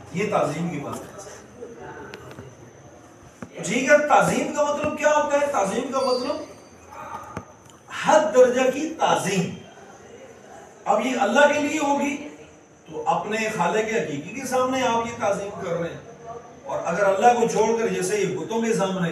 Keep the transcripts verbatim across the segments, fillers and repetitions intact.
یہ تعظیم کی بات ہے. ٹھیک ہے. تعظیم کا مطلب کیا ہوتا ہے؟ تعظیم کا مطلب حد درجہ کی تعظیم. اب یہ اللہ کے لیے ہوگی تو اپنے خالق حقیقی کے سامنے آپ یہ تعظیم کر رہے ہیں. اور اگر اللہ کو چھوڑ کر جیسے یہ بتوں کے سامنے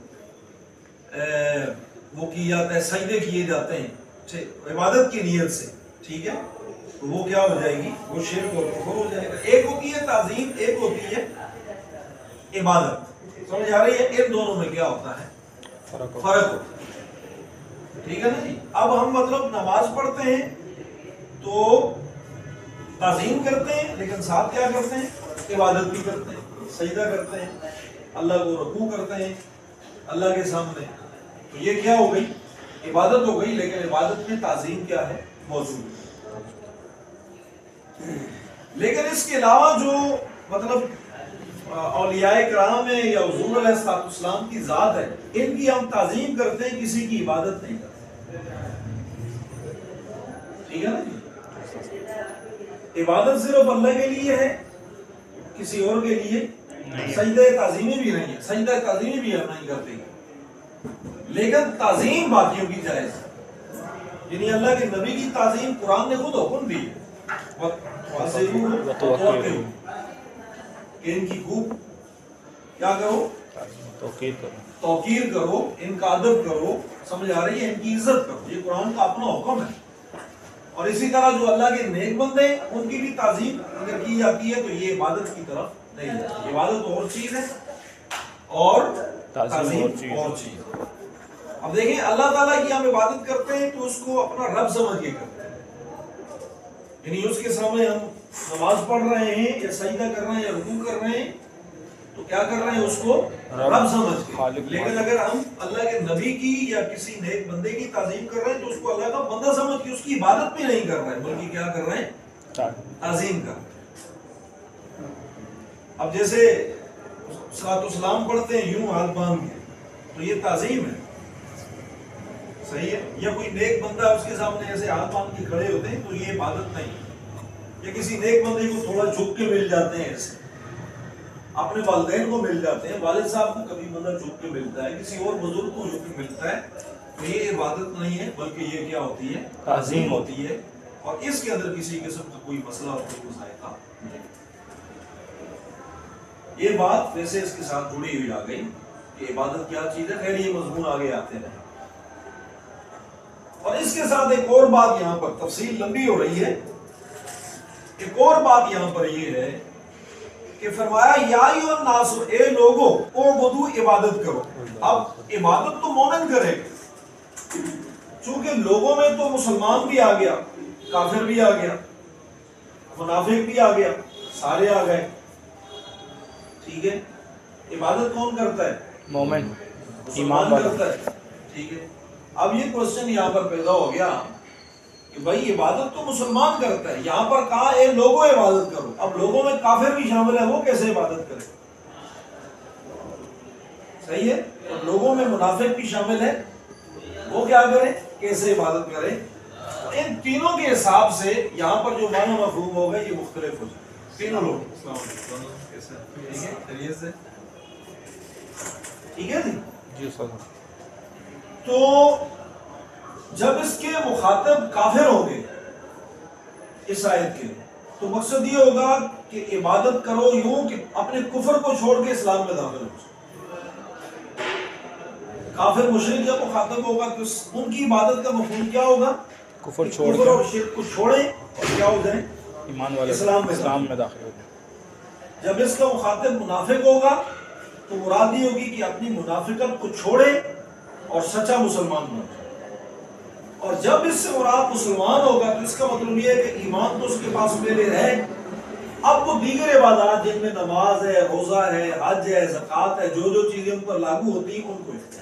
وہ کیا جاتا ہے، سجدے کیے جاتے ہیں عبادت کی نیت سے، ٹھیک ہے، تو وہ کیا ہو جائے گی؟ وہ شرک اور کفر ہو جائے گا. ایک ہوتی ہے تعظیم، ایک ہوتی ہے عبادت. سمجھ آ رہی ہے؟ ان دونوں میں کیا ہوتا ہے؟ فرق ہوتا ہے. ٹھیک ہے نا جی. اب ہم مطلب نماز پڑھتے ہیں تو تعظیم کرتے ہیں، لیکن ساتھ کیا کرتے ہیں؟ عبادت بھی کرتے ہیں، سجدہ کرتے ہیں، اللہ کو رکوع کرتے ہیں اللہ کے سامنے. تو یہ کیا ہو گئی؟ عبادت ہو گئی. لیکن عبادت میں تعظیم کیا ہے؟ موجود ہے. لیکن اس کے علاوہ جو مطلب اولیاء کرام ہے یا حضور علیہ الصلوۃ والسلام کی ذات ہے، ان کی ہم تعظیم کرتے ہیں، کسی کی عبادت نہیں کرتے. ٹھیک ہے نا جی. عبادت صرف اللہ کے لیے ہے، کسی اور کے لیے سجدہ تعظیمی بھی نہیں ہے. سجدہ تعظیمی بھی ہم نہیں کرتے، لیکن تعظیم باقیوں کی جائز ہے. یعنی اللہ کے نبی کی تعظیم قرآن نے خود حکم دی ہے کہ ان کی خوب کیا کرو؟ توقیر کرو، توقیر کرو، ان کا ادب کرو. سمجھ آ رہی ہے؟ ان کی عزت کرو. یہ قرآن کا اپنا حکم ہے. اور اسی طرح جو اللہ کے نیک بندے ان کی بھی تعظیم اگر کی جاتی ہے تو یہ عبادت کی طرف نہیں ہے. عبادت اور چیز ہے اور تعظیم اور چیز ہے. اب دیکھیں اللہ تعالیٰ کی ہم عبادت کرتے ہیں تو اس کو اپنا رب سمجھ کے کرتے ہیں. یعنی اس کے سامنے ہم نماز پڑھ رہے ہیں یا سجدہ کر رہے ہیں یا رکوع کر رہے ہیں تو کیا کر رہے ہیں؟ اس کو رب سمجھ کے. لیکن اگر ہم اللہ کے نبی کی یا کسی نیک بندے کی تعظیم کر رہے ہیں تو اس کو اللہ کا بندہ سمجھ کے اس کی عبادت بھی نہیں کر رہے ہیں، بلکہ کیا کر رہے ہیں؟ تعظیم کر رہے ہیں. اب جیسے صلاۃ السلام پڑھتے ہیں یوں ہاتھ باندھ کے تو یہ تعظیم ہے، صحیح ہے. یا کوئی نیک بندہ اس کے سامنے ایسے ہاتھ باندھ کے کھڑے ہوتے ہیں تو یہ عبادت نہیں. یا کسی نیک بندے کو تھوڑا جھک کے مل جاتے ہیں، ایسے اپنے والدین کو مل جاتے ہیں، والد صاحب کو کبھی بندہ جھک کے ملتا ہے، کسی اور بزرگ کو جھک کے ملتا ہے، تو یہ عبادت نہیں ہے بلکہ یہ کیا ہوتی ہے؟ تعظیم ہوتی ہے. اور اس کے اندر کسی قسم کا کوئی مسئلہ اور کوئی ذائقہ نہیں. یہ بات ویسے اس کے ساتھ جڑی ہوئی آ گئی کہ عبادت کیا چیز ہے. خیر یہ مضمون آگے آتے ہیں. اور اس کے ساتھ ایک اور بات یہاں پر تفصیل لمبی ہو رہی ہے. ایک اور بات یہاں پر یہ ہے کہ فرمایا یا ایھا الناس، اے لوگو، اعبدوا، عبادت کرو. اب عبادت تو مومن کرے گا، چونکہ لوگوں میں تو مسلمان بھی آ گیا، کافر بھی آ گیا، منافق بھی آ گیا، سارے آ گئے. ٹھیک ہے. عبادت کون کرتا ہے؟ مومن، ایمان کرتا ہے. ٹھیک ہے. اب یہ کوشچن یہاں پر پیدا ہو گیا کہ بھائی عبادت تو مسلمان کرتا ہے، یہاں پر کہا اے لوگوں عبادت کرو. اب لوگوں میں کافر بھی شامل ہے، وہ کیسے عبادت کرے؟ صحیح ہے. اور لوگوں میں منافق بھی شامل ہے، وہ کیا کریں؟ کیسے عبادت کریں؟ ان تینوں کے حساب سے یہاں پر جو معنی مفہوم ہوگا یہ مختلف ہو جائے. تینوں لوگ ٹھیک ہے، خیریت سے؟ ٹھیک ہے جی. جی سر. تو جب اس کے مخاطب کافر ہوں گے اس آیت کے، تو مقصد یہ ہوگا کہ عبادت کرو یوں کہ اپنے کفر کو چھوڑ کے اسلام میں داخل ہو. کافر مشرک جب مخاطب ہوگا تو ان کی عبادت کا مفہوم کیا ہوگا؟ کفر چھوڑ کفر اور شرک کو چھوڑیں اور کیا ہو جائیں؟ ایمان والے اسلام میں اسلام میں داخل ہو جائیں. جب اس کا مخاطب منافق ہوگا تو مراد یہ ہوگی کہ اپنی منافقت کو چھوڑے اور سچا مسلمان بنے. اور جب اس سے مراد مسلمان ہوگا تو اس کا مطلب یہ ہے کہ ایمان تو اس کے پاس پہلے ہے، اب وہ دیگر عبادات جن میں نماز ہے، روزہ ہے، حج ہے، زکوٰۃ ہے، جو جو چیزیں ان پر لاگو ہوتی ہیں ان کو اختیار.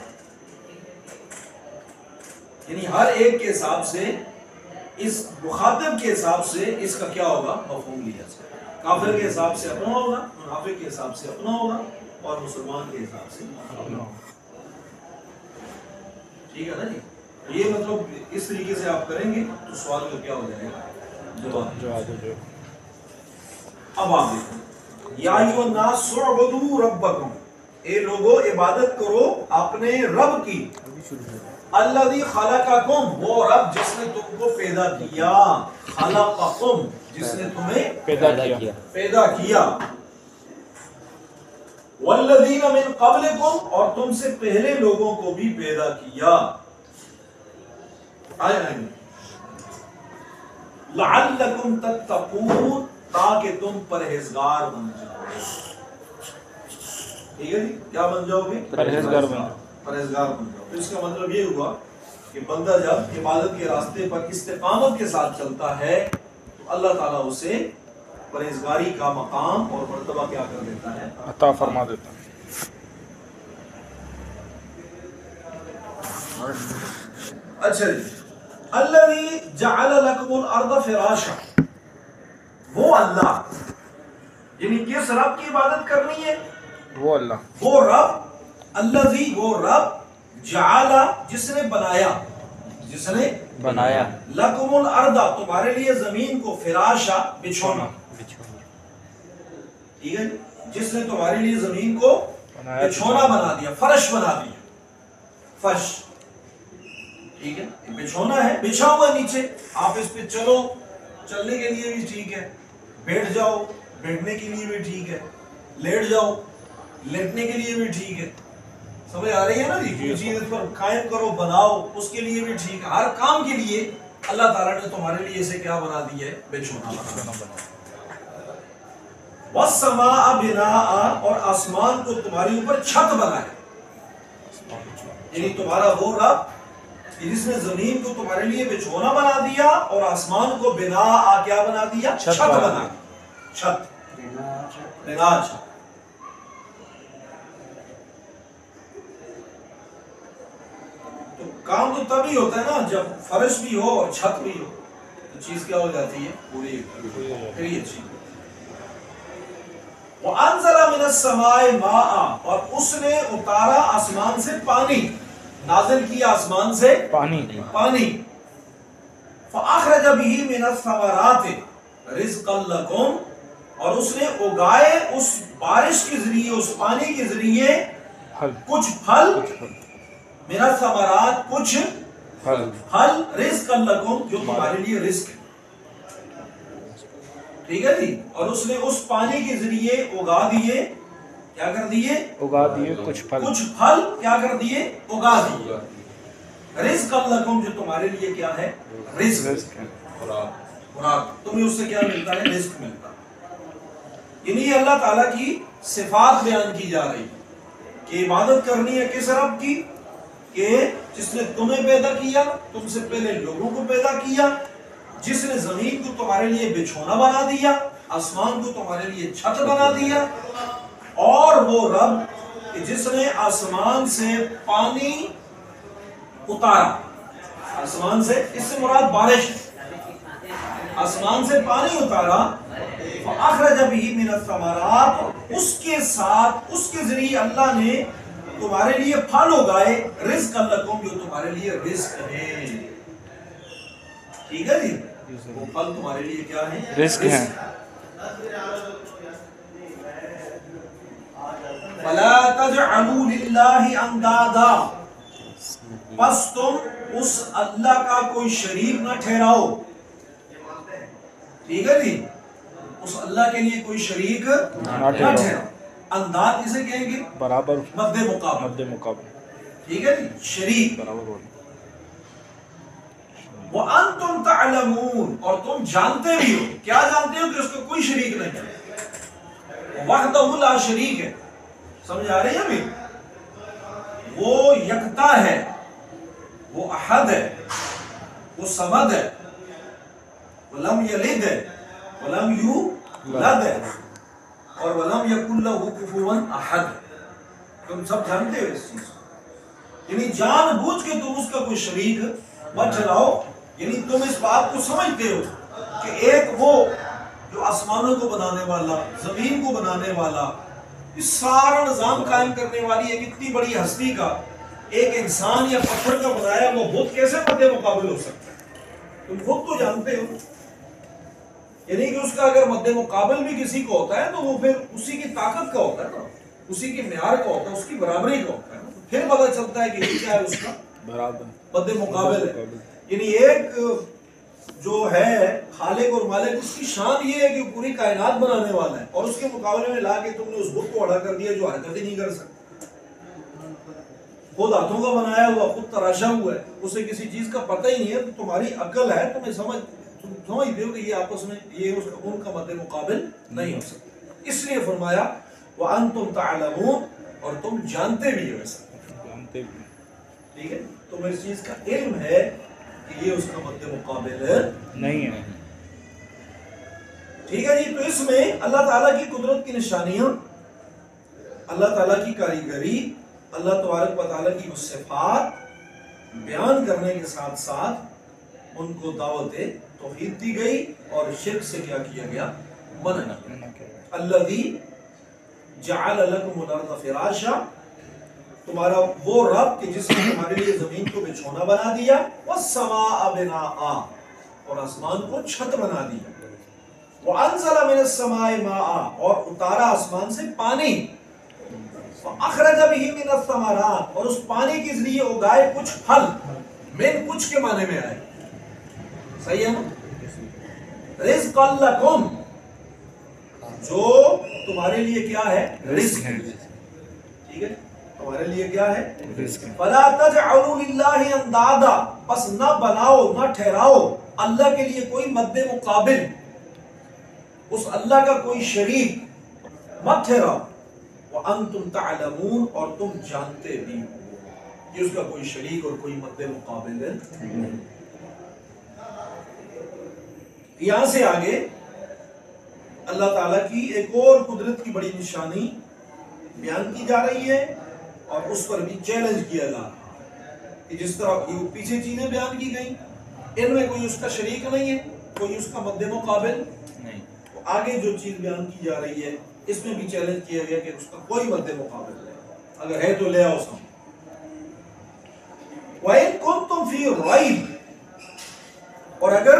یعنی ہر ایک کے حساب سے، اس مخاطب کے حساب سے اس کا کیا ہوگا؟ مفہوم لیا جائے. کافر کے حساب سے اپنا ہوگا، منافق کے حساب سے اپنا ہوگا، اور مسلمان کے حساب سے اپنا ہوگا. ٹھیک ہے نا جی. یہ مطلب اس طریقے سے آپ کریں گے تو سوال کا کیا ہو جائے گا؟ جواب. جواب. اب آپ دیکھیں یا ایھا الناس اعبدوا ربکم، اے لوگو عبادت کرو اپنے رب کی، الذی خلقکم، وہ رب جس نے تم کو پیدا کیا، خلقکم جس نے تمہیں پیدا کیا پیدا کیا، والذین من قبلکم اور تم سے پہلے لوگوں کو بھی پیدا کیا، آئے آئے لعلکم تتقون، تاکہ تم پرہیزگار بن جاؤ، ٹھیک ہے جی، کیا بن جاؤ گے؟ پرہیزگار بن جاؤ، پرہیزگار بن جاؤ۔ تو اس کا مطلب یہ ہوا کہ بندہ جب عبادت کے راستے پر استقامت کے ساتھ چلتا ہے تو اللہ تعالیٰ اسے پرہیزگاری کا مقام اور مرتبہ کیا کر دیتا ہے؟ عطا فرما دیتا ہے۔ اچھا جی، الذی جعل لکم الارض فراشا، وہ اللہ، یعنی کس رب کی عبادت کرنی ہے؟ وہ اللہ، وہ رب، الذی وہ رب، جعل جس نے بنایا، جس نے بنایا، لکم الارض تمہارے لیے زمین کو، فراشا بچھونا، ٹھیک ہے، جس نے تمہارے لیے زمین کو بچھونا بنا دیا، فرش بنا دیا، فرش، ٹھیک ہے، بچھونا ہے، بچھا ہوا نیچے، آپ اس پہ چلو، چلنے کے لیے بھی ٹھیک ہے، بیٹھ جاؤ، بیٹھنے کے لیے بھی ٹھیک ہے، لیٹ جاؤ، لیٹنے کے لیے بھی ٹھیک ہے، سمجھ آ رہی ہے نا جی؟ کوئی چیز اس پر قائم کرو، بناؤ، اس کے لیے بھی ٹھیک ہے، ہر کام کے لیے اللہ تعالیٰ نے تمہارے لیے اسے کیا بنا دیا ہے؟ بچھونا بنا دیا۔ وَالسَّمَاءَ بِنَاءً اور آسمان کو تمہارے اوپر چھت بنایا، یعنی تمہارا وہ رب جس نے زمین کو تمہارے لیے بچھونا بنا دیا اور آسمان کو بنا کیا بنا دیا؟ چھت بنا دیا، چھت، بنا چھت۔ تو کام تو تبھی ہوتا ہے نا جب فرش بھی ہو اور چھت بھی ہو، تو چیز کیا ہو جاتی ہے؟ پوری پھر یہ چیز۔ وَأَنزَلَ مِنَ السَّمَاءِ مَاءً اور اس نے اتارا آسمان سے پانی، نازل کیا آسمان سے پانی، پانی، فَأَخْرَجَ بِهِ مِنَ الثَّمَرَاتِ رِزْقًا لَكُمْ اور اس نے اگائے اس بارش کے ذریعے، اس پانی کے ذریعے پھل، کچھ پھل، من الثمرات کچھ پھل، پھل، رزقا لکم جو تمہارے لیے رزق ہے، ٹھیک ہے جی، اور اس نے اس پانی کے ذریعے اگا دیے، کیا کر دیے؟ اگا دیے کچھ پھل، کچھ پھل کیا کر دیے؟ اگا دیے، رزقا لکم جو تمہارے لیے کیا ہے؟ رزق، رزق ہے، خوراک، تمہیں اس سے کیا ملتا ہے؟ رزق ملتا ہے۔ یعنی یہ اللہ تعالیٰ کی صفات بیان کی جا رہی ہے کہ عبادت کرنی ہے کس رب کی؟ کہ جس نے تمہیں پیدا کیا، تم سے پہلے لوگوں کو پیدا کیا، جس نے زمین کو تمہارے لیے بچھونا بنا دیا، آسمان کو تمہارے لیے چھت بنا دیا، اور وہ رب کہ جس نے آسمان سے پانی اتارا، آسمان سے، اس سے مراد بارش، آسمان سے پانی اتارا، فَأَخْرَجَ بِهِ مِنَ الثَّمَرَاتِ اس کے ساتھ، اس کے ذریعے اللہ نے تمہارے لیے پھل اگائے، رزق لکم جو تمہارے لیے رزق ہے، ٹھیک ہے جی، وہ پھل تمہارے لیے کیا ہے؟ رزق ہے۔ فَلَا تَجْعَلُوا لِلَّهِ أَنْدَادًا پس تم اس اللہ کا کوئی شریک نہ ٹھہراؤ، ٹھیک ہے جی، اس اللہ کے لیے کوئی شریک نہ ٹھہراؤ، انداز کسے کہیں گے؟ برابر، مد مقابل، مد مقابل، ٹھیک ہے جی، شریک، برابر ہونا۔ وَأَنْتُمْ تَعْلَمُونَ اور تم جانتے بھی ہو، کیا جانتے ہو؟ کہ اس کو کوئی شریک نہیں ہے، وحدہ لا شریک ہے، سمجھ آ رہی ہے ابھی؟ وہ یکتا ہے، وہ احد ہے، وہ صمد ہے، وَلَمْ يَلِدْ ہے، وَلَمْ يُولَدْ ہے، اور وَلَمْ يَكُنْ لَهُ كُفُوًا أَحَدٌ، تم سب جانتے ہو اس چیز کو، یعنی جان بوجھ کے تم اس کا کوئی شریک مت ٹھہراؤ، یعنی تم اس بات کو سمجھتے ہو کہ ایک وہ جو آسمانوں کو بنانے والا، زمین کو بنانے والا، اس سارا نظام قائم کرنے والی ایک اتنی بڑی ہستی کا ایک انسان یا پتھر کا بنایا وہ بت کیسے مد مقابل ہو سکتا ہے؟ تم خود تو جانتے ہو، یعنی کہ اس کا اگر مد مقابل بھی کسی کو ہوتا ہے تو وہ پھر اسی کی طاقت کا ہوتا ہے نا، اسی کی معیار کا ہوتا ہے، اس کی برابری کا ہوتا ہے، پھر پتہ چلتا ہے کہ یہ کیا ہے، اس کا برابر مد مقابل ہے۔ یعنی ایک جو ہے خالق اور مالک، اس کی شان یہ ہے کہ پوری کائنات بنانے والا ہے، اور اس کے مقابلے میں لا کے تم نے اس بت کو اڑا کر دیا جو حرکت ہی نہیں کر سکتا، خود ہاتھوں کا بنایا ہوا، خود تراشا ہوا ہے، اسے کسی چیز کا پتہ ہی نہیں ہے، تو تمہاری عقل ہے، تمہیں سمجھ تم سمجھتے ہو کہ یہ آپس میں یہ اس کا ان کا مد مقابل نہیں ہو سکتا، اس لیے فرمایا وَأَنْتُمْ تَعْلَمُونَ، اور تم جانتے بھی ہو ایسا، جانتے بھی ٹھیک ہے، تمہیں اس چیز کا علم ہے کہ یہ اس کا مد مقابل نہیں ہے۔ ٹھیک ہے جی۔ تو اس میں اللہ تعالیٰ کی قدرت کی نشانیاں، اللہ تعالیٰ کی کاریگری، اللہ تبارک و تعالیٰ کی صفات بیان کرنے کے ساتھ ساتھ ان کو دعوت توحید دی گئی اور شرک سے کیا کیا گیا، منع کیا۔ الذی جعل لکم الارض فراشا، تمہارا وہ رب کہ جس نے تمہارے لیے زمین کو بچھونا بنا دیا، والسماء بناء، اور آسمان کو چھت بنا دیا، وانزل من السماء ماء، اور اتارا آسمان سے پانی، فاخرج به من الثمرات، اور اس پانی کے ذریعے اگائے کچھ پھل، من کچھ کے معنی میں آئے، صحیح ہے نا، رزق لکم، جو تمہارے لیے کیا ہے، رزق ہے، ٹھیک ہے، تمہارے لیے کیا ہے، رزق۔ فلا تجعلوا للہ اندادا، پس نہ بناؤ نہ ٹھہراؤ اللہ کے لیے کوئی مد مقابل، اس اللہ کا کوئی شریک مت ٹھہراؤ، وَأَنْتُمْ تَعْلَمُونَ، اور تم جانتے بھی ہو کہ اس کا کوئی شریک اور کوئی مد مقابل ہے۔ یہاں سے آگے اللہ تعالیٰ کی ایک اور قدرت کی بڑی نشانی بیان کی جا رہی ہے، اور اس پر بھی چیلنج کیا جا رہا ہے کہ جس طرح یہ پیچھے چیزیں بیان کی گئیں، ان میں کوئی اس کا شریک نہیں ہے، کوئی اس کا مد مقابل نہیں، تو آگے جو چیز بیان کی جا رہی ہے اس میں بھی چیلنج کیا گیا کہ اس کا کوئی مد مقابل نہیں، اگر ہے تو لے آؤ سامنے۔ وَإِن كُنتُمْ فِي رَيْبٍ، اور اگر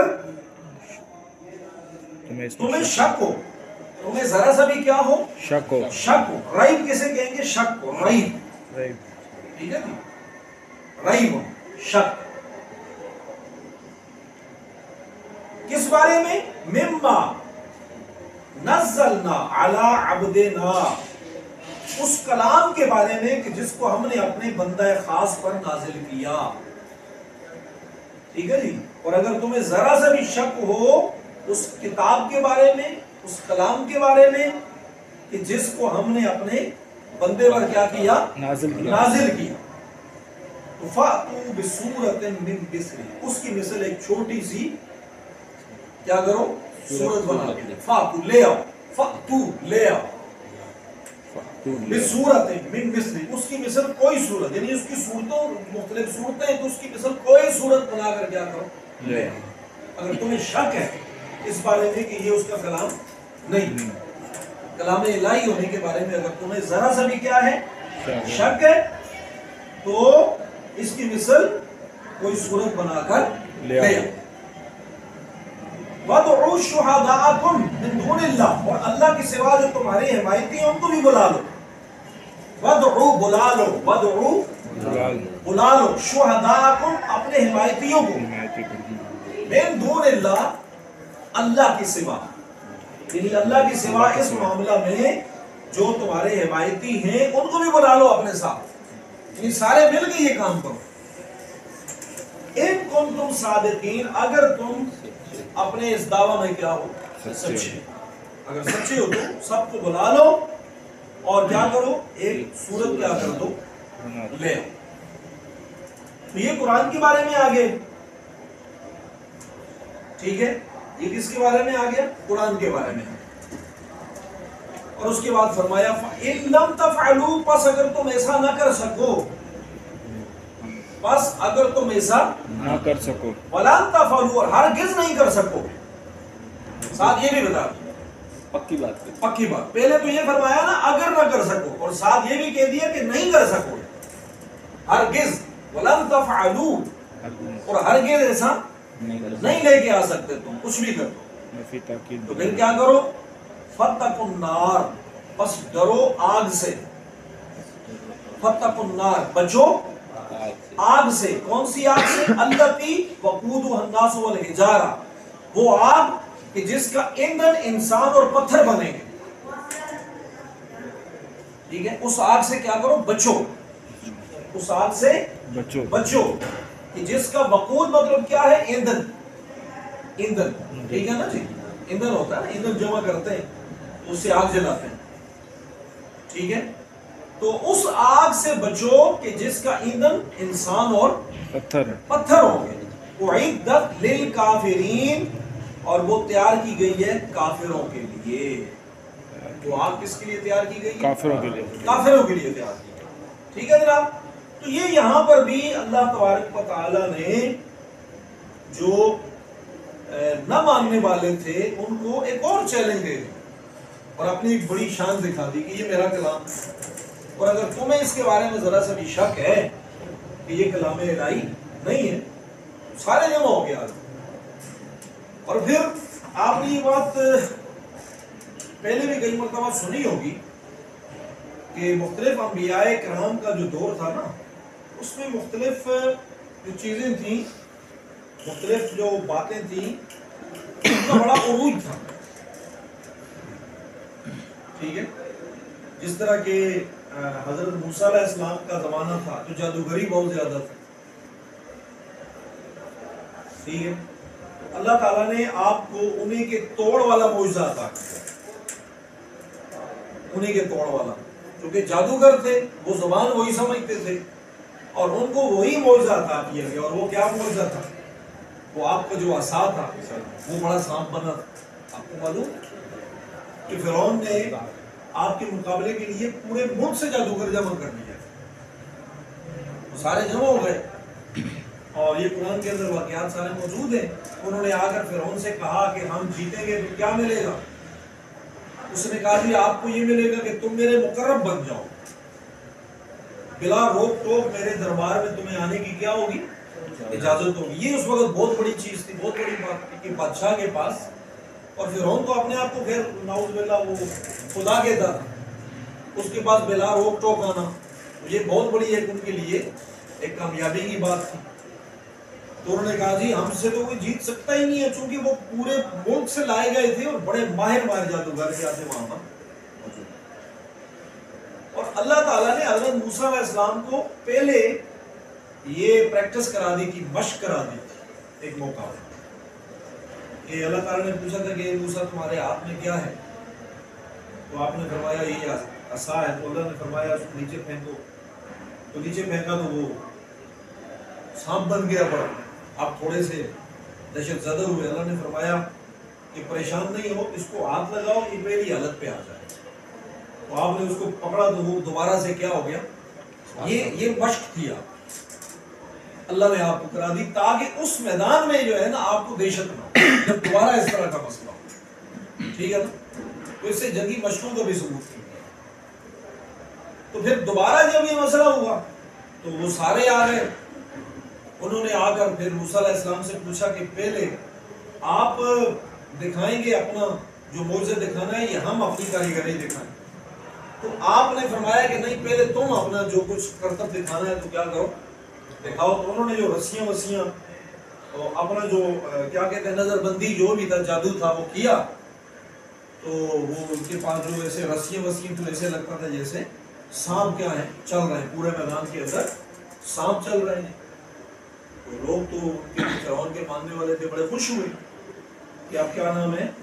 تمہیں شک ہو، تمہیں ذرا سا بھی کیا ہو، شک ہو، شک ہو، ریب کسے کہیں گے، شک کو، ریب، ٹھیک ہے جی، ریب، شک، کس بارے میں، مما نزلنا علی عبدنا، اس کلام کے بارے میں کہ جس کو ہم نے اپنے بندہ خاص پر نازل کیا، ٹھیک ہے جی، اور اگر تمہیں ذرا سا بھی شک ہو اس کتاب کے بارے میں، اس کلام کے بارے میں کہ جس کو ہم نے اپنے بندے پر کیا کیا، نازل کیا، نازل کیا، تو فَأْتُوا بِسُورَةٍ مِّن مِّثْلِهِ، اس کی مثل ایک چھوٹی سی کیا کرو، سورت بنا دو، فَأْتُوا لے آؤ، فَأْتُوا لے آؤ، بِسُورَةٍ مِّن مِّثْلِهِ، اس کی مثل کوئی صورت، یعنی اس کی صورتوں مختلف صورتیں ہیں تو اس کی مثل کوئی صورت بنا کر کیا کرو، لے آؤ۔ اگر تمہیں شک ہے اس بارے میں کہ یہ اس کا کلام نہیں، کلام الہی ہونے کے بارے میں اگر تمہیں ذرا سا بھی کیا ہے، شک ہے، تو اس کی مثل کوئی صورت بنا کر لے آؤ۔ وَادْعُوا شُهَدَاءَكُمْ مِن دُونِ اللَّهِ، اور اللہ کے سوا جو تمہارے حمایتی ہیں ان کو بھی بلا لو، وَادْعُوا بلا لو، وَادْعُوا بلا لو، شُهَدَاءَكُمْ اپنے حمایتیوں کو، مِن دُونِ اللَّهِ اللہ کی سوا، یعنی اللہ کی سوا اس معاملہ میں جو تمہارے حمایتی ہیں ان کو بھی بلا لو اپنے ساتھ، یعنی سارے مل کے یہ کام کرو۔ ان کنتم صادقین، اگر تم اپنے اس دعویٰ میں کیا ہو، سچے، اگر سچے ہو تو سب کو بلا لو اور کیا کرو، ایک صورت کیا کر دو، لے آؤ۔ تو یہ قرآن کے بارے میں آگے، ٹھیک ہے، یہ کس کے بارے میں آ گیا، قرآن کے بارے میں، اور اس کے بعد فرمایا فَإِن لَمْ تَفْعَلُوا، پس اگر تم ایسا نہ کر سکو، پس اگر تم ایسا نہ کر سکو، وَلَن تَفْعَلُوا، اور ہرگز نہیں کر سکو، ساتھ یہ بھی بتا پکی بات، پکی بات، پہلے تو یہ فرمایا نا اگر نہ کر سکو، اور ساتھ یہ بھی کہہ دیا کہ نہیں کر سکو، ہرگز، وَلَن تَفْعَلُوا، اور ہرگز ایسا نہیں لے کے آ سکتے تم، کچھ بھی کر دو، نفی تاکید تو پھر کیا کرو؟ فَاتَّقُوا النَّارَ، بس ڈرو آگ سے. فَاتَّقُوا النَّارَ، بچو آگ سے. کون سی آگ سے؟ الَّتِي وَقُودُهَا النَّاسُ وَالْحِجَارَةُ، وہ آگ کہ جس کا ایندھن انسان اور پتھر بنے گے. ٹھیک ہے، اس آگ سے کیا کرو؟ بچو. اس آگ سے بچو بچو کہ جس کا وقود مطلب کیا ہے؟ ایندھن. ایندھن ٹھیک ہے نا جی، ایندھن ہوتا ہے نا، ایندھن جمع کرتے ہیں تو اس سے آگ جلاتے ہیں. ٹھیک ہے، تو اس آگ سے بچو کہ جس کا ایندھن انسان اور پتھر پتھر ہوں گے. اعدت للکافرین، اور وہ تیار کی گئی ہے کافروں کے لیے. وہ آگ کس کے لیے تیار کی گئی ہے؟ کافروں کے لیے. کافروں کے لیے تیار کی گئی. ٹھیک ہے جناب. تو یہ یہاں پر بھی اللہ تبارک و تعالی نے جو نہ ماننے والے تھے ان کو ایک اور چیلنج دے دی اور اپنی ایک بڑی شان دکھا دی کہ یہ میرا کلام ہے، اور اگر تمہیں اس کے بارے میں ذرا سا بھی شک ہے کہ یہ کلام الہی نہیں ہے، سارے جمع ہو گیا. اور پھر آپ نے یہ بات پہلے بھی کئی مرتبہ سنی ہوگی کہ مختلف انبیاء کرام کا جو دور تھا نا، اس میں مختلف جو چیزیں تھیں، مختلف جو باتیں تھیں، ان کا بڑا عروج تھا. ٹھیک ہے، جس طرح کہ حضرت موسیٰ علیہ السلام کا زمانہ تھا تو جادوگری بہت زیادہ تھی. ٹھیک ہے، اللہ تعالیٰ نے آپ کو انہیں کے توڑ والا معجزہ عطا کیا. انہیں کے توڑ والا، کیونکہ جادوگر تھے، وہ زبان وہی سمجھتے تھے اور ان کو وہی معجزہ عطا کیا گیا. اور وہ کیا معجزہ تھا؟ وہ آپ کا جو عصا تھا وہ بڑا سانپ بنا تھا. آپ کو معلوم کہ فرعون نے آپ کے مقابلے کے لیے پورے ملک سے جادوگر جمع کر دیا، وہ سارے جمع ہو گئے. اور یہ قرآن کے اندر واقعات سارے موجود ہیں. انہوں نے آ کر فرعون سے کہا کہ ہم جیتیں گے تو کیا ملے گا؟ اس نے کہا جی آپ کو یہ ملے گا کہ تم میرے مقرب بن جاؤ، بلا روک ٹوک میرے دربار میں تمہیں آنے کی کیا ہوگی؟ اجازت ہوگی. یہ اس وقت بہت بڑی چیز تھی، بہت بڑی بات کہ بادشاہ کے پاس، اور فرعون تو اپنے آپ کو پھر نعوذ باللہ وہ خدا کہتا تھا، اس کے پاس بلا روک ٹوک آنا یہ بہت بڑی ایک ان کے لیے ایک کامیابی کی بات تھی. تو انہوں نے کہا جی ہم سے تو کوئی جیت سکتا ہی نہیں ہے، چونکہ وہ پورے ملک سے لائے گئے تھے اور بڑے ماہر ماہر جادوگر کیا تھے وہاں پر موجود. اور اللہ تعالیٰ نے حضرت موسیٰ علیہ السلام کو پہلے یہ پریکٹس کرا دی تھی، مشق کرا دی تھی. ایک موقع کہ اللہ تعالیٰ نے پوچھا تھا کہ موسیٰ تمہارے ہاتھ میں کیا ہے؟ تو آپ نے فرمایا یہ عصا ہے. تو اللہ نے فرمایا اس کو نیچے پھینکو. تو نیچے پھینکا تو وہ سانپ بن گیا بڑا. آپ تھوڑے سے دہشت زدہ ہوئے. اللہ نے فرمایا کہ پریشان نہیں ہو، اس کو ہاتھ لگاؤ، یہ پہلی حالت پہ آ جائے. تو آپ نے اس کو پکڑا تو وہ دوبارہ سے کیا ہو گیا؟ یہ یہ مشق تھی آپ اللہ نے آپ کو کرا دی تاکہ اس میدان میں جو ہے نا آپ کو دہشت نہ ہو جب دوبارہ اس طرح کا مسئلہ ہو. ٹھیک ہے نا؟ تو اس سے جنگی مشقوں کا بھی ثبوت کیا. تو پھر دوبارہ جب یہ مسئلہ ہوا تو وہ سارے آ گئے. انہوں نے آ کر پھر موسیٰ علیہ السلام سے پوچھا کہ پہلے آپ دکھائیں گے اپنا جو معجزہ دکھانا ہے یا ہم اپنی کاریگری دکھائیں؟ تو آپ نے فرمایا کہ نہیں، پہلے تم اپنا جو کچھ کرتب دکھانا ہے تو کیا کرو دکھاؤ. تو انہوں نے جو رسیاں وسیاں اپنا جو کیا کہتے ہیں نظر بندی جو بھی تھا جادو تھا وہ کیا. تو وہ ان کے پاس جو ایسے رسیاں وسیاں تو ایسے لگتا تھا جیسے سانپ کیا ہے چل رہے ہیں، پورے میدان کے اندر سانپ چل رہے ہیں. تو لوگ تو فرعون کے ماننے والے تھے، بڑے خوش ہوئے کہ اب کیا نام ہے،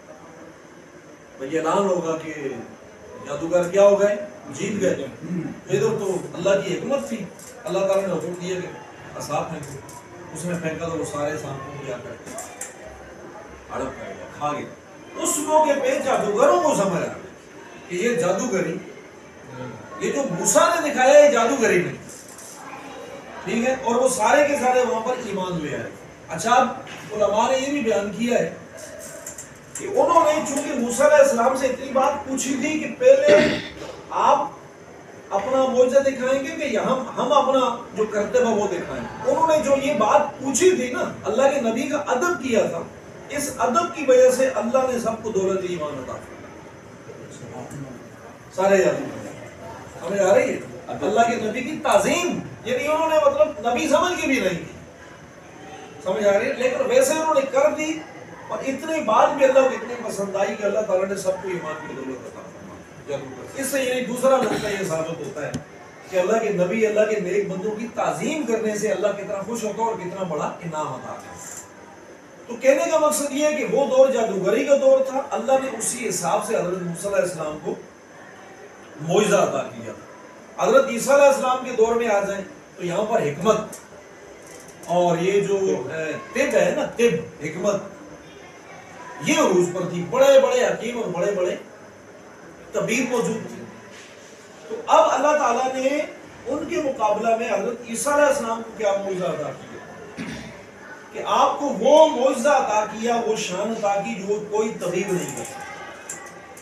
یہ اعلان ہوگا کہ جادوگر کیا ہو گئے، جیت گئے. ادھر تو اللہ کی حکمت تھی، اللہ تعالیٰ نے حکم دیا کہ عصا پھینکو. اس نے پھینکا تو وہ سارے سانپوں کو جا کر ہڑپ کر گیا، کھا گیا. اس موقع پہ جادوگروں کو سمجھ آ کہ یہ جادوگری، یہ جو موسیٰ نے دکھایا یہ جادوگری نہیں. ٹھیک ہے، اور وہ سارے کے سارے وہاں پر ایمان لے آئے. اچھا اب علماء نے یہ بھی بیان کیا ہے کہ انہوں نے چونکہ موسیٰ علیہ السلام سے اتنی بات پوچھی تھی کہ پہلے آپ اپنا معجزہ دکھائیں گے کہ ہم ہم اپنا جو کرتے ہیں وہ دکھائیں. انہوں نے جو یہ بات پوچھی تھی نا، اللہ کے نبی کا ادب کیا تھا. اس ادب کی وجہ سے اللہ نے سب کو دولت ایمان عطا فرمائی، سارے یاد ہمیں آ رہی ہے اللہ کے نبی کی تعظیم، یعنی انہوں نے مطلب نبی سمجھ کے بھی نہیں کی، سمجھ آ رہی ہے، لیکن ویسے انہوں نے کر دی، اور اتنی بات بھی اللہ کو اتنی پسند آئی کہ اللہ تعالیٰ نے سب کو ایمان کی دولت عطا فرمائی۔ اس سے یعنی دوسرا نقطہ یہ ثابت ہوتا ہے کہ اللہ کے نبی، اللہ کے نیک بندوں کی تعظیم کرنے سے اللہ کتنا خوش ہوتا ہے اور کتنا بڑا انعام عطا کرتا ہے۔ تو کہنے کا مقصد یہ ہے کہ وہ دور جادوگری کا دور تھا، اللہ نے اسی حساب سے حضرت موسیٰ علیہ السلام کو معجزہ عطا کیا۔ حضرت عیسیٰ علیہ السلام کے دور میں آ جائیں تو یہاں پر حکمت اور یہ جو طب ہے نا، طب حکمت یہ عروج پر تھی، بڑے بڑے حکیم اور بڑے بڑے طبیب موجود تھے۔ تو اب اللہ تعالیٰ نے ان کے مقابلہ میں حضرت عیسیٰ علیہ السلام کو کیا معجزہ عطا کیا کہ آپ کو وہ معجزہ عطا کیا، وہ شان عطا کی جو کوئی طبیب نہیں کر سکتا،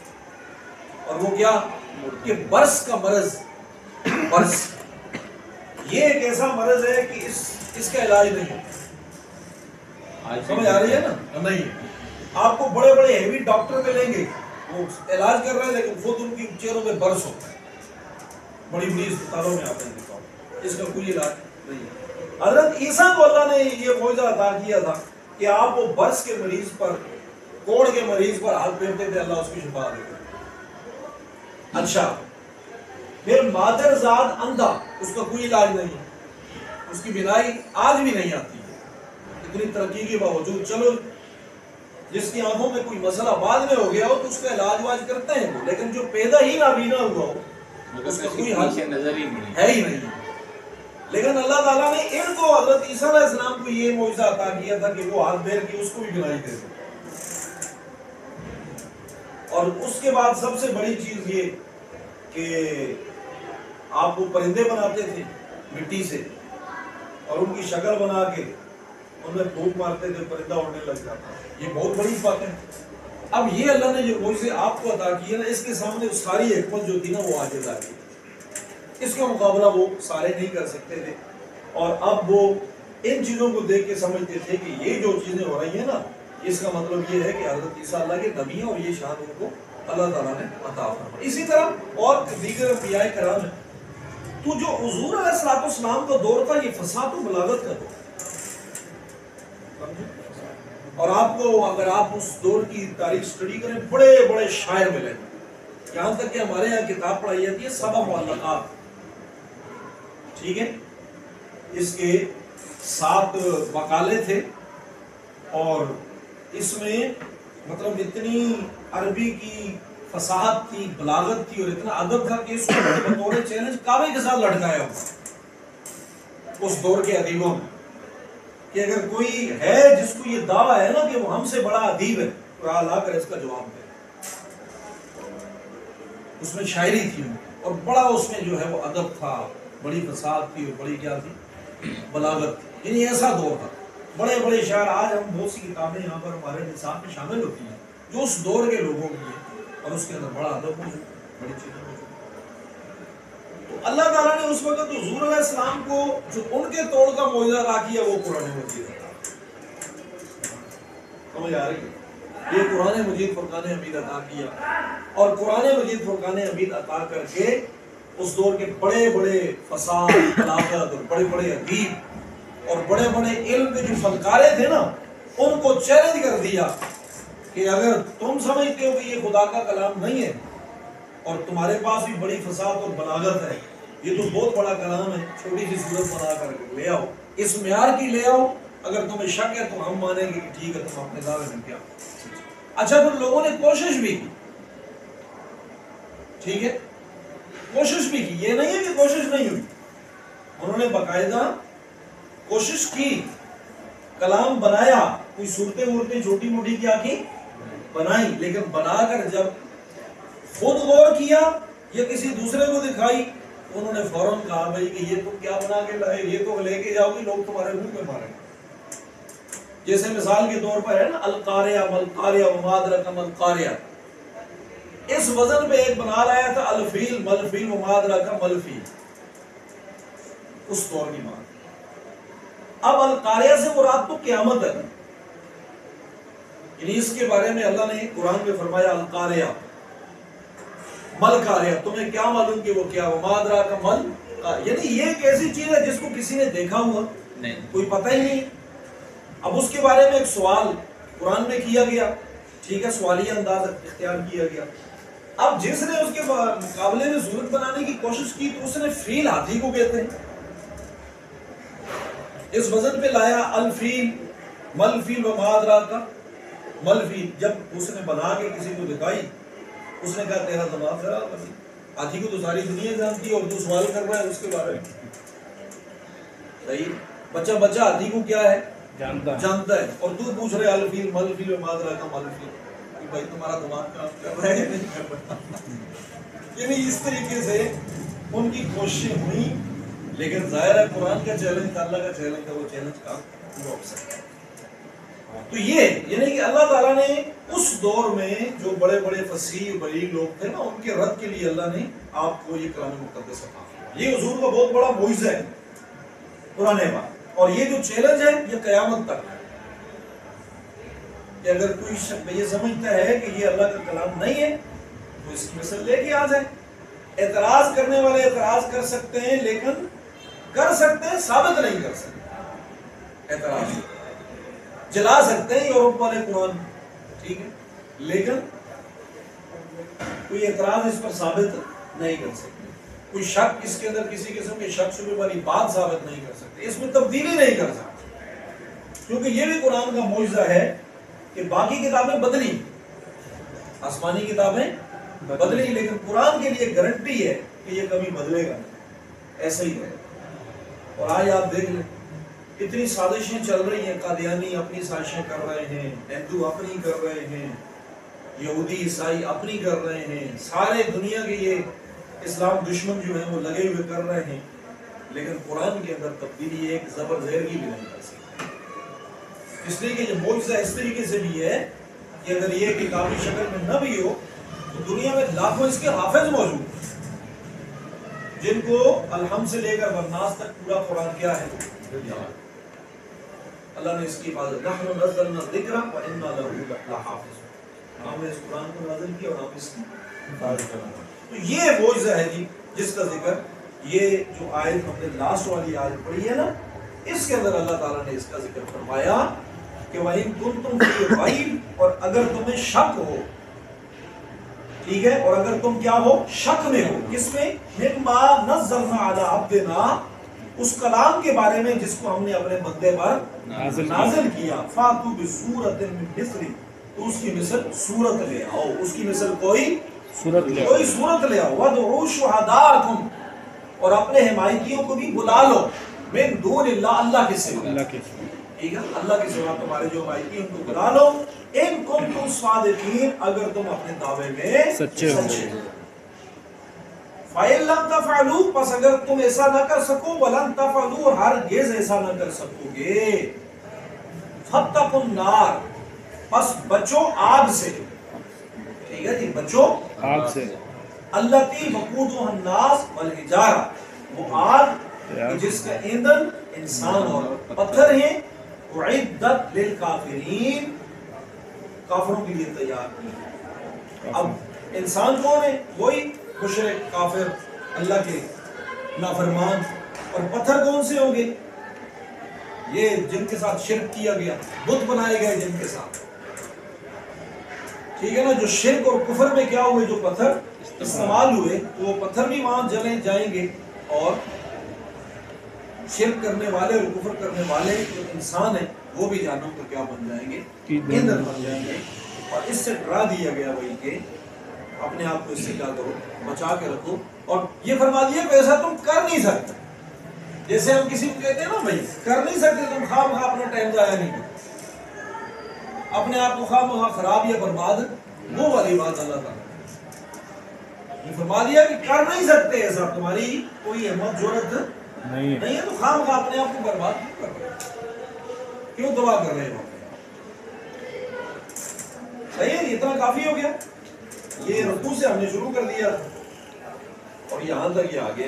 اور وہ کیا کہ برس کا مرض، برس یہ ایک ایسا مرض ہے کہ اس اس کا علاج نہیں ہے، سمجھ آ رہی ہے نا؟ نہیں، آپ کو بڑے بڑے ہیوی ڈاکٹر ملیں گے، وہ علاج کر رہے ہیں لیکن خود ان کی چہروں میں برس ہوتا ہے، بڑی بڑی اسپتالوں میں آپ نے دیکھا ہوگا، اس کا کوئی علاج نہیں ہے۔ حضرت عیسیٰ کو اللہ نے یہ معجزہ عطا کیا تھا کہ آپ وہ برس کے مریض پر، کوڑ کے مریض پر ہاتھ پھیرتے تھے، اللہ اس کی شفا دیتا۔ اچھا، پھر مادر زاد اندھا، اس کا کوئی علاج نہیں، اس کی بینائی آج بھی نہیں آتی ہے، اتنی ترقی کے باوجود۔ چلو جس کی آنکھوں میں کوئی مسئلہ بعد میں ہو گیا ہو تو اس کا علاج واج کرتے ہیں وہ، لیکن جو پیدا ہی نابینا ہوا ہو اس کا کوئی حل نظر ہی نہیں ہے ہی نہیں۔ لیکن اللہ تعالیٰ نے ان کو، حضرت عیسیٰ علیہ السلام کو یہ معجزہ عطا کیا تھا کہ وہ ہاتھ پھیر کے اس کو بھی بینائی دے دیں۔ اور اس کے بعد سب سے بڑی چیز یہ کہ آپ وہ پرندے بناتے تھے مٹی سے، اور ان کی شکل بنا کے ان میں پھونک مارتے تھے، پرندہ اڑنے لگ جاتا، یہ بہت بڑی بات ہے۔ اب یہ اللہ نے جو معجزے آپ کو عطا کیے نا، اس کے سامنے ساری حکمت جو تھی نا وہ عاجز آ گئی، اس کا مقابلہ وہ سارے نہیں کر سکتے تھے۔ اور اب وہ ان چیزوں کو دیکھ کے سمجھتے تھے کہ یہ جو چیزیں ہو رہی ہیں نا، اس کا مطلب یہ ہے کہ حضرت عیسیٰ اللہ کے نبی ہیں اور یہ شان ان کو اللہ تعالیٰ نے عطا فرمائی۔ اسی طرح اور دیگر انبیاء کرام ہیں، تو جو حضور علیہ الصلوۃ والسلام کا دور تھا یہ فصاحت و بلاغت کا دور، اور آپ کو اگر آپ اس دور کی تاریخ سٹڈی کریں، بڑے بڑے شاعر ملیں گے، یہاں تک کہ ہمارے یہاں کتاب پڑھائی جاتی ہے سبع معلقات، ٹھیک ہے، اس کے سات مقالے تھے، اور اس میں مطلب اتنی عربی کی فصاحت تھی، بلاغت تھی، اور اتنا ادب تھا کہ اس کو بطور چیلنج کعبے کے ساتھ لٹکایا ہوا اس دور کے ادیبوں میں، کہ اگر کوئی ہے جس کو یہ دعویٰ ہے نا کہ وہ ہم سے بڑا ادیب ہے تو لا کر اس کا جواب دے۔ اس میں شاعری تھی اور بڑا اس میں جو ہے وہ ادب تھا، بڑی فصاحت تھی اور بڑی کیا تھی، بلاغت تھی، یعنی ایسا دور تھا۔ بڑے بڑے شاعر، آج ہم بہت سی کتابیں یہاں پر ہمارے نصاب میں شامل ہوتی ہیں جو اس دور کے لوگوں کی ہیں، اور اس کے اندر بڑا ادب موجود، بڑی چیزیں موجود۔ تو اللہ تعالیٰ نے اس وقت حضور علیہ السلام کو جو ان کے توڑ کا معجزہ عطا کیا وہ قرآن مجید عطا، سمجھ آ رہی ہے؟ یہ قرآن مجید فرقان حمید عطا کیا، اور قرآن مجید فرقان حمید عطا کر کے اس دور کے بڑے بڑے فصاحت، بلاغت اور بڑے بڑے ادیب اور بڑے بڑے علم کے جو فنکارے تھے نا، ان کو چیلنج کر دیا کہ اگر تم سمجھتے ہو کہ یہ خدا کا کلام نہیں ہے اور تمہارے پاس بھی بڑی فصاحت اور بلاغت ہے، یہ تو بہت بڑا کلام ہے، چھوٹی سی صورت بنا کر لے آؤ، اس معیار کی لے آؤ، اگر تمہیں شک ہے تو ہم مانیں گے کہ ٹھیک ہے، تم اپنے دعوے میں کیا۔ اچھا، پھر لوگوں نے کوشش بھی کی، ٹھیک ہے، کوشش بھی کی، یہ نہیں ہے کہ کوشش نہیں ہوئی، انہوں نے باقاعدہ کوشش کی، کلام بنایا، کوئی صورتیں وورتیں چھوٹی موٹی کیا کی بنائی، لیکن بنا کر جب خود غور کیا یا کسی دوسرے کو دکھائی، انہوں نے فوراً کہا بھائی کہ یہ تم کیا بنا کے لائے، یہ تو لے کے جاؤ گے لوگ تمہارے منہ پہ ماریں گے۔ جیسے مثال کے طور پر ہے نا القاریہ ملقاریہ وما ادراک ملقاریہ، اس وزن پہ ایک بنا لایا تھا الفیل ملفیل وما ادراک ملفیل، اس دور کی بات۔ اب القاریہ سے مراد تو قیامت ہے، یعنی اس کے بارے میں اللہ نے قرآن میں فرمایا القاریہ مل قاریہ، تمہیں کیا معلوم کہ وہ کیا ہو، ما ادراک مل، یعنی یہ ایک ایسی چیز ہے جس کو کسی نے دیکھا ہوا نہیں، کوئی پتہ ہی نہیں۔ اب اس کے بارے میں ایک سوال قرآن میں کیا گیا، ٹھیک ہے، سوالیہ انداز اختیار کیا گیا۔ اب جس نے اس کے مقابلے میں صورت بنانے کی کوشش کی تو اس نے فیل ہاتھی کو کہتے ہیں، اس وزن پہ لایا الفیل مل فیل و ما ادراک مل فیل، جب اس نے بنا کے کسی کو دکھائی اس نے کہا تیرا دماغ خراب ہے، ہاتھی کو تو ساری دنیا جانتی ہے اور تو سوال کر رہا ہے اس کے بارے میں۔ صحیح، بچہ بچہ ہاتھی کو کیا ہے جانتا جانتا ہے، اور تو پوچھ رہے الفیل مل فیل و ما ادراک مل فیل، کہ بھائی تمہارا دماغ کام کر رہا ہے نہیں کر رہا۔ یعنی اس طریقے سے ان کی کوششیں ہوئی، لیکن ظاہر ہے قرآن کا چیلنج تھا، اللہ کا چیلنج تھا، وہ چیلنج کا روک سکتا۔ تو یہ یعنی کہ اللہ تعالیٰ نے اس دور میں جو بڑے بڑے فصیح بلیغ لوگ تھے نا، ان کے رد کے لیے اللہ نے آپ کو یہ کلام مقدس عطا کیا۔ یہ حضور کا بہت بڑا معجزہ ہے قرآن پاک، اور یہ جو چیلنج ہے یہ قیامت تک ہے کہ اگر کوئی شخص یہ سمجھتا ہے کہ یہ اللہ کا کلام نہیں ہے تو اس کی مثال لے کے آ جائے۔ اعتراض کرنے والے اعتراض کر سکتے ہیں، لیکن کر سکتے ہیں ثابت نہیں کر سکتے۔ اعتراض جلا سکتے ہیں یورپ والے قرآن، ٹھیک ہے، لیکن کوئی اعتراض اس پر ثابت نہیں کر سکتے، کوئی شک اس کے اندر کسی قسم کے شک شبے والی بات ثابت نہیں کر سکتے، اس میں تبدیلی نہیں کر سکتے، کیونکہ یہ بھی قرآن کا معجزہ ہے کہ باقی کتابیں بدلی، آسمانی کتابیں بدلی، لیکن قرآن کے لیے گارنٹی ہے کہ یہ کبھی بدلے گا، ایسا ہی ہے۔ اور آج آپ دیکھ لیں اتنی سازشیں چل رہی ہیں، قادیانی اپنی سازشیں کر رہے ہیں، ہندو اپنی کر رہے ہیں، یہودی عیسائی اپنی کر رہے ہیں، سارے دنیا کے یہ اسلام دشمن جو ہیں وہ لگے ہوئے کر رہے ہیں، لیکن قرآن کے اندر تبدیلی ایک زبر زیر کی بھی نہیں کر سکتے، اس لیے کہ یہ معجزہ اس طریقے سے بھی ہے کہ اگر یہ کتابی شکل میں نہ بھی ہو تو دنیا میں لاکھوں اس کے حافظ موجود ہیں جن کو الحمد سے لے کر والناس تک پورا قرآن کیا ہے، اللہ نے اس کی حفاظت، نحن نزلنا الذکر وإنا لہ لحافظون، ہم نے اس قرآن کو نازل کیا اور ہم اس کی حفاظت کریں گے۔ تو یہ معجزہ ہے جی جس کا ذکر یہ جو آیت ہم نے لاسٹ والی آیت پڑھی ہے نا، اس کے اندر اللہ تعالیٰ نے اس کا ذکر فرمایا کہ وَإِن كُنتُمْ فِي رَيْبٍ، اور اگر تمہیں شک ہو، ٹھیک ہے، اور اگر تم کیا ہو شک میں ہو، کس میں، مِمَّا نَزَّلْنَا عَلَىٰ عَبْدِنَا، اس کلام کے بارے میں جس کو ہم نے اپنے بندے پر نازل کیا، فَاتُوا بِسُورَةٍ مِّن مِّثْلِهِ، تو اس کی مثل سورت لے آؤ، اس کی مثل کوئی سورت لے کوئی سورت لے آؤ، وَادْعُوا شُهَدَاءَكُمْ، اور اپنے حمایتیوں کو بھی بلا لو، مِن دُونِ اللَّهِ، اللہ کے سوا، اللہ کے سوا، ٹھیک ہے، اللہ کے سوا تمہارے جو حمایتی ہیں ان کو بلا لو، ان کنتم صادقین، اگر تم اپنے دعوے میں سچے ہو، فَإِن لَمْ تَفْعَلُوا، پس اگر تم ایسا نہ کر سکو، وَلَن تَفْعَلُوا، اور ہرگز ایسا نہ کر سکو گے، فَاتَّقُوا النَّارَ، پس بچو آگ سے، ٹھیک ہے جی، بچو آگ سے، الَّتِي وَقُودُهَا النَّاسُ وَالْحِجَارَةُ، وہ آگ جس کا ایندھن انسان اور پتھر ہیں، اُعِدَّتْ لِلْكَافِرِينَ، کافروں کے لیے تیار کی۔ اب انسان کون ہے؟ وہی مشرک کافر اللہ کے نافرمان، اور پتھر کون سے ہوں گے؟ یہ جن کے ساتھ شرک کیا گیا، بت بنائے گئے جن کے ساتھ، ٹھیک ہے نا، جو شرک اور کفر میں کیا ہوئے، جو پتھر استعمال ہوئے، تو وہ پتھر بھی وہاں جلیں جائیں گے، اور شرک کرنے والے اور کفر کرنے والے جو انسان ہیں وہ بھی جہنم کو کیا بن جائیں گے، ایندھن بن جائیں گے۔ اور اس سے ڈرا دیا گیا وہی کہ اپنے آپ کو اس سے کیا کرو، بچا کے رکھو، اور یہ فرما دیا کہ ایسا تم کر نہیں سکتے، جیسے ہم کسی کو کہتے ہیں نا بھائی کر نہیں سکتے تم، خواہ مخواہ اپنا ٹائم ضائع نہیں کرو، اپنے آپ کو خواہ مخواہ خراب یا برباد، وہ والی بات اللہ تعالیٰ یہ فرما دیا کہ کر نہیں سکتے ایسا، تمہاری کوئی ہمت جرأت نہیں ہے، تو خواہ مخواہ اپنے آپ کو برباد کیوں کر رہے ہو، کیوں تباہ کر رہے ہو؟ صحیح ہے، اتنا کافی ہو گیا، یہ رکوع سے ہم نے شروع کر دیا اور یہاں تک یہ آگے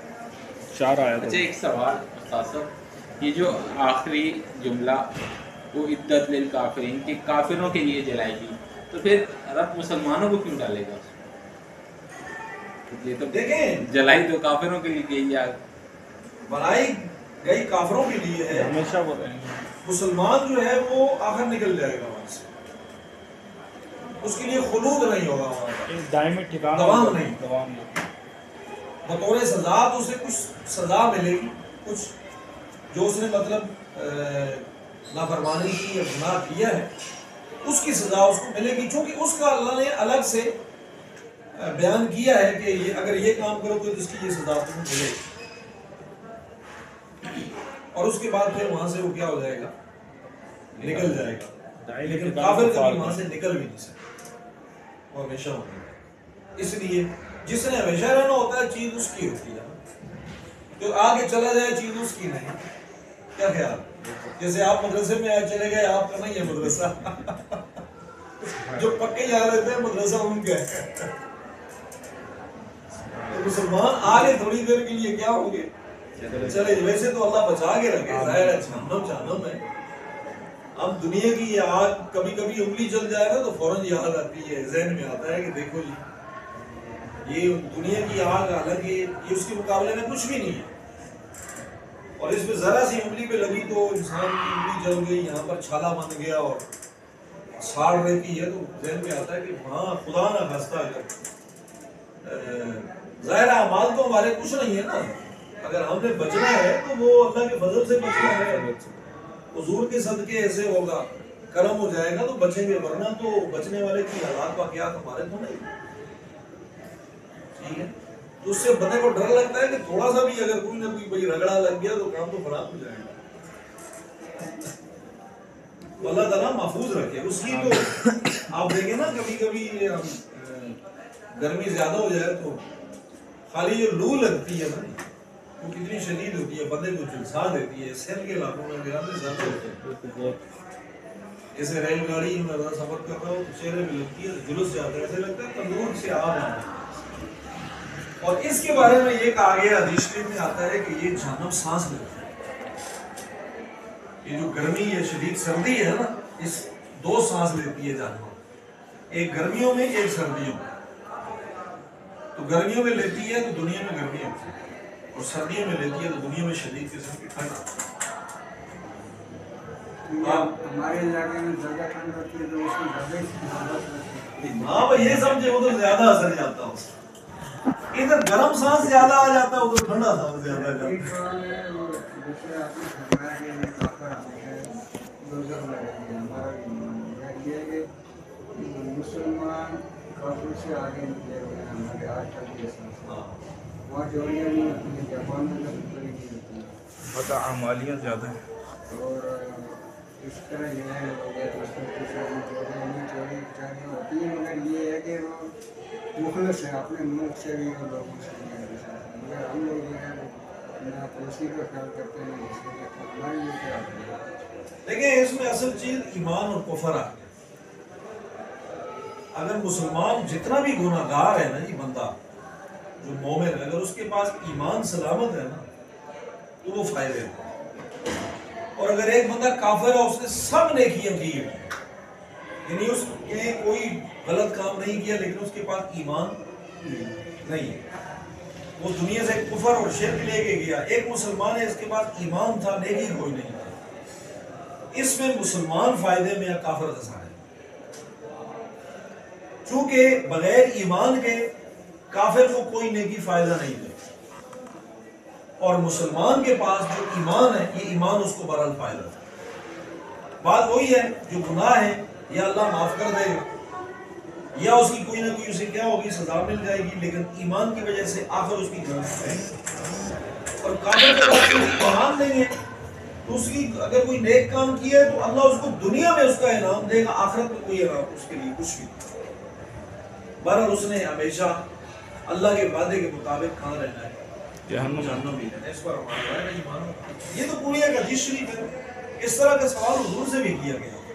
چار آیا۔ اچھا ایک سوال استاد صاحب، یہ جو آخری جملہ وہ عدت للکافرین کہ کافروں کے لیے جلائی گئی، تو پھر رب مسلمانوں کو کیوں ڈالے گا؟ یہ تو دیکھیں جلائی تو کافروں کے لیے گئی آگ، بنائی گئی کافروں کے لیے ہے، ہمیشہ وہ رہیں گے۔ مسلمان جو ہے وہ آخر نکل جائے گا وہاں سے، اس کے لیے خلود نہیں ہوگا وہاں پر، ایک دائمی ٹھکانہ دوام ہوگا، نہیں، دوام نہیں۔ بطور سزا تو اسے کچھ سزا ملے گی، کچھ جو اس نے مطلب نافرمانی کی یا گناہ کیا ہے اس کی سزا اس کو ملے گی، چونکہ اس کا اللہ نے الگ سے بیان کیا ہے کہ یہ اگر یہ کام کرو تو اس کی یہ سزا تمہیں ملے گی، اور اس کے بعد پھر وہاں سے وہ کیا ہو جائے گا، نکل جائے گا، لیکن کافر کبھی وہاں سے نکل بھی نہیں سکتا، وہ ہمیشہ ہوگا۔ اس لیے جس نے ہمیشہ رہنا ہوتا ہے چیز اس کی ہوتی ہے، جو آگے چلا جائے چیز اس کی نہیں، کیا خیال؟ جیسے آپ مدرسے میں آئے چلے گئے، آپ کا نہیں ہے مدرسہ، جو پکے یہاں رہتے ہیں مدرسہ ان کا ہے، تو مسلمان آگے تھوڑی دیر کے لیے کیا ہوں گے، چلے، ویسے تو اللہ بچا کے رکھے، ظاہر ہے جہنم جہنم ہے، ہم دنیا کی یہ آگ کبھی کبھی انگلی چل جائے گا تو فوراً یاد آتی ہے، ذہن میں آتا ہے کہ دیکھو جی یہ دنیا کی آگ الگ ہے، یہ اس کے مقابلے میں کچھ بھی نہیں ہے، اور اس میں ذرا سی انگلی پہ لگی تو انسان کی انگلی جل گئی، یہاں پر چھالا بن گیا اور ساڑ رہتی ہے، تو ذہن میں آتا ہے کہ ہاں خدا نہ خواستہ اگر ظاہر اعمال تو ہمارے کچھ نہیں ہے نا، اگر ہم نے بچنا ہے تو وہ اللہ کے فضل سے بچنا ہے، حضور کے صدقے ایسے ہوگا، کرم ہو جائے گا تو بچیں گے، ورنہ تو بچنے والے کی حالات واقعات ہمارے تو نہیں، ٹھیک ہے، تو اس سے بندے کو ڈر لگتا ہے کہ تھوڑا سا بھی اگر کوئی نہ کوئی بھائی رگڑا لگ گیا تو کام تو خراب ہو جائے گا، تو اللہ تعالیٰ محفوظ رکھے اس کی۔ تو آپ دیکھیں نا کبھی کبھی گرمی زیادہ ہو جائے تو خالی جو لو لگتی ہے نا وہ کتنی شدید ہوتی ہے، بندے کو جھلسا دیتی ہے، سیل کے علاقوں میں گرمی زیادہ ہوتے ہیں، جیسے ریل گاڑی میں سفر کر رہا ہوں تو چہرے میں لگتی ہے، جلوس جاتا ہے، ایسے لگتا ہے تندور سے آگ آ ہے۔ اور اس کے بارے میں یہ کہا گیا حدیث شریف میں آتا ہے کہ یہ جہنم سانس لیتی ہے، یہ جو گرمی ہے شدید سردی ہے نا، اس دو سانس لیتی ہے جہنم، ایک گرمیوں میں ایک سردیوں میں، تو گرمیوں میں لیتی ہے تو دنیا میں گرمی ہوتی ہے، اور سردیوں میں لیتی ہے تو دنیا میں شدید قسم کی ٹھنڈ ہوتی ہے۔ ہمارے علاقے میں زیادہ ٹھنڈ ہوتی ہے تو اس میں زیادہ، ہاں بھائی یہ سمجھے وہ تو زیادہ اثر جاتا ہے، ادھر گرم سانس زیادہ آ جاتا ہے، ادھر ٹھنڈا سانس زیادہ آ جاتا ہے۔ دوسرے آپ نے فرمایا کہ یہ کافر ہمیشہ دوزخ میں رہیں گے، ہمارا یہ ہے کہ مسلمان کافر سے آگے نکلے ہوئے ہیں ہمارے آج تک کے ساتھ، وہاں چوریاں نہیں ہوتی ہیں، جاپان میں چوری نہیں ہوتی ہے، بتا اعمالیاں زیادہ ہیں، اور اس طرح جو ہے چوری نہیں چوری چوری ہوتی ہے، مگر یہ ہے کہ وہ مخلص ہے، اپنے ملک سے بھی اور لوگوں سے بھی، مگر ہم لوگ جو ہے نہ پڑوسی کا خیال کرتے ہیں نہ دوسرے کا خیال، ہماری یہ کیا ہوتی ہے۔ دیکھیں اس میں اصل چیز ایمان اور کفر ہے، اگر مسلمان جتنا بھی گناہ گار ہے نا یہ بندہ جو مومن ہے، اگر اس کے پاس ایمان سلامت ہے نا تو وہ فائدے ہے، اور اگر ایک بندہ کافر ہے اس نے سب نیکیاں کی ہیں، یعنی اس نے کوئی غلط کام نہیں کیا لیکن اس کے پاس ایمان نہیں ہے، وہ دنیا سے کفر اور شرک لے کے گیا، ایک مسلمان ہے اس کے پاس ایمان تھا نیکی کوئی نہیں تھا، اس میں مسلمان فائدے میں یا کافر خسارے، چونکہ بغیر ایمان کے کافر کو کوئی نیکی فائدہ نہیں دے، اور مسلمان کے پاس جو ایمان ہے یہ ایمان اس کو بہرحال فائدہ ہے۔ بات وہی ہے جو گناہ ہے یا اللہ معاف کر دے گا یا اس کی کوئی نہ کوئی اسے کیا ہوگی سزا مل جائے گی، لیکن ایمان کی وجہ سے آخر اس کی جنت ہے، اور کافر کے پاس کوئی ایمان نہیں ہے تو اس کی اگر کوئی نیک کام کیا ہے تو اللہ اس کو دنیا میں اس کا انعام دے گا، آخرت میں کوئی انعام اس کے لیے کچھ بھی نہیں، بہرحال اس نے ہمیشہ اللہ کے وعدے کے مطابق کہاں رہنا ہے، جہنم بھی رہنا ہے، اس پر ہمارا ہے ایمان۔ یہ تو پوری ایک حدیث شریف ہے، اس طرح کا سوال حضور سے بھی کیا گیا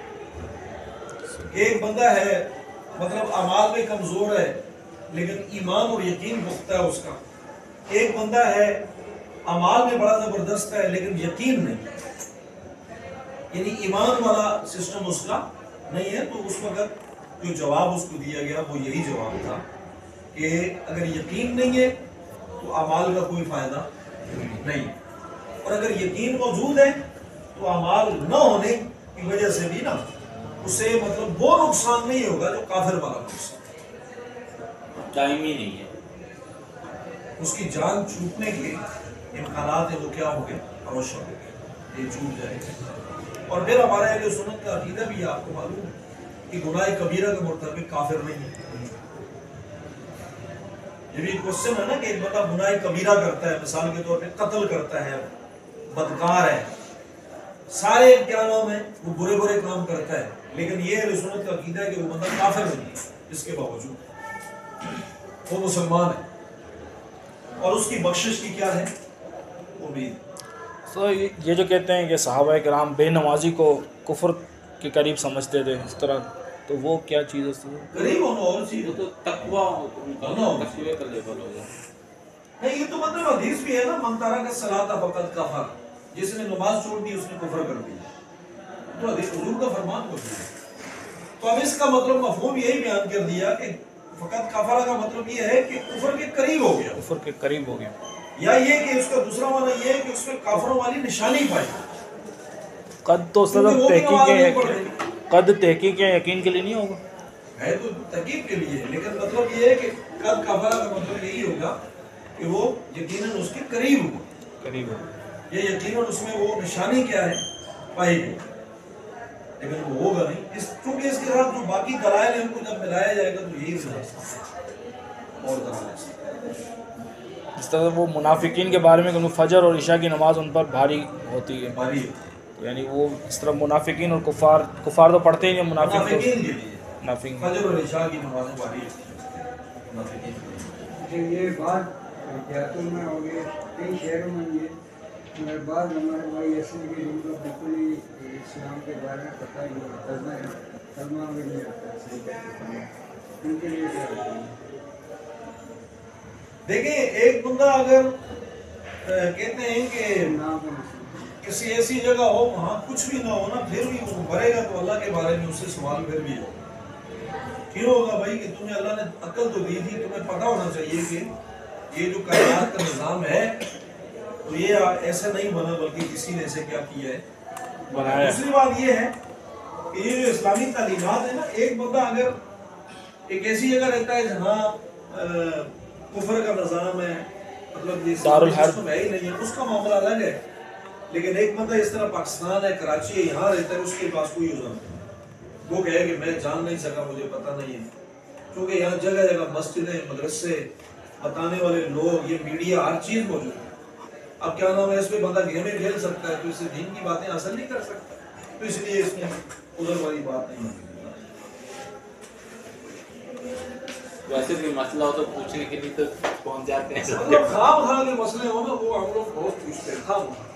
کہ ایک بندہ ہے مطلب اعمال میں کمزور ہے لیکن ایمان اور یقین پختہ ہے اس کا، ایک بندہ ہے اعمال میں بڑا زبردست ہے لیکن یقین نہیں، یعنی ایمان والا سسٹم اس کا نہیں ہے. تو اس وقت جو جواب اس کو دیا گیا وہ یہی جواب تھا کہ اگر یقین نہیں ہے تو اعمال کا کوئی فائدہ نہیں، اور اگر یقین موجود ہے تو اعمال نہ ہونے کی وجہ سے بھی نا اسے مطلب وہ نقصان نہیں ہوگا جو کافر والا نقصان، ٹائم ہی نہیں ہے. اس کی جان چھوٹنے کے امکانات ہیں وہ کیا ہو گئے؟ روشن ہو گئے، یہ چھوٹ جائے گا. اور پھر ہمارے اہل سنت کا عقیدہ بھی آپ کو معلوم ہے کہ گناہ کبیرہ کا مرتکب کافر نہیں ہے. یہ بھی کوشچن ہے نا کہ ایک بندہ گناہ کبیرہ کرتا ہے، مثال کے طور پہ قتل کرتا ہے، بدکار ہے، سارے کیا نام ہے وہ برے برے کام کرتا ہے، لیکن یہ اہل سنت کا عقیدہ ہے کہ وہ بندہ کافر نہیں ہے. اس کے باوجود وہ مسلمان ہے اور اس کی بخشش کی کیا ہے امید. تو یہ جو کہتے ہیں کہ صحابہ کرام بے نمازی کو کفر کے قریب سمجھتے تھے اس طرح، تو وہ کیا چیز ہے؟ قریب ہونا اور چیز وہ تو تقویٰ ان کا تقوی کا لیول ہوگا. نہیں، یہ تو مطلب حدیث بھی ہے نا، من ترک الصلاۃ فقد کفر، جس نے نماز چھوڑ دی اس نے کفر کر دیا، تو حدیث حضور کا فرمان موجود ہے. تو اب اس کا مطلب مفہوم یہی بیان کر دیا کہ فقط کفر کا مطلب یہ ہے کہ کفر کے قریب ہو گیا، کفر کے قریب ہو گیا، یا یہ کہ اس کا دوسرا معنی یہ ہے کہ اس میں کافروں والی نشانی پائی. قد تو صرف تحقیق ہے، قد تحقیق ہے، یقین کے لیے نہیں ہوگا، ہے تو تحقیق کے لیے، لیکن مطلب یہ ہے کہ قد کفر کا مطلب یہی ہوگا کہ وہ یقیناً اس کے قریب ہوا، قریب ہوگا. یہ یقیناً اس میں وہ نشانی کیا ہے پائی گئی، لیکن وہ ہوگا نہیں. اس چونکہ اس کے ساتھ جو باقی دلائل ہیں ان کو جب ملایا جائے گا تو یہی ہوگا اور دلائل. اس طرح وہ منافقین کے بارے میں کہ فجر اور عشاء کی نماز ان پر بھاری ہوتی ہے، باری یعنی وہ اس طرح منافقین اور کفار کفار تو پڑھتے ہی نہیں، منافق منافقین کے لیے منافقین فجر اور عشاء کی نمازیں باری منافقین کے لیے. یہ بات دیہاتوں میں ہو گئی، کئی شہروں میں یہ مگر بعض ہمارے بھائی ایسے ہیں کہ جن کو بالکل ہی اسلام کے بارے میں پتہ ہی نہیں، کلمہ کلمہ بھی نہیں آتا صحیح کرتے، ان کے لیے کیا ہوتا ہے؟ دیکھیں ایک بندہ اگر کہتے ہیں کہ نام کا مسئلہ کسی ایسی جگہ ہو وہاں کچھ بھی نہ ہونا پھر بھی وہ مرے گا تو اللہ کے بارے میں اس سے سوال پھر بھی ہو. کیوں ہوگا بھائی کہ تمہیں اللہ نے عقل تو دی تھی، تمہیں پتہ ہونا چاہیے کہ یہ جو کائنات کا نظام ہے تو یہ ایسا نہیں بنا بلکہ کسی نے اسے کیا کیا ہے بنایا. دوسری بات یہ ہے کہ یہ جو اسلامی تعلیمات ہے نا، ایک بندہ اگر ایک ایسی جگہ رہتا ہے جہاں کفر کا نظام ہے، مطلب یہ سسٹم ہے ہی نہیں ہے، اس کا معاملہ الگ ہے. لیکن ایک بندہ اس طرح پاکستان ہے، کراچی ہے، یہاں رہتا ہے، اس کے پاس کوئی عذر نہیں، وہ کہے کہ میں جان نہیں سکا، مجھے پتہ نہیں ہے، کیونکہ یہاں جگہ جگہ مسجدیں، مدرسے، بتانے والے لوگ، یہ میڈیا، ہر چیز موجود ہے. اب کیا نام ہے، اس پہ بندہ گیمیں کھیل سکتا ہے تو اس سے دین کی باتیں حاصل نہیں کر سکتا، تو اس لیے اس میں عذر والی بات نہیں ہوتی. ویسے بھی مسئلہ ہو تو پوچھنے کے لیے تو پہنچ جاتے ہیں. مطلب خواب خواہ کے مسئلے ہو نا وہ ہم لوگ بہت پوچھتے ہیں، خواب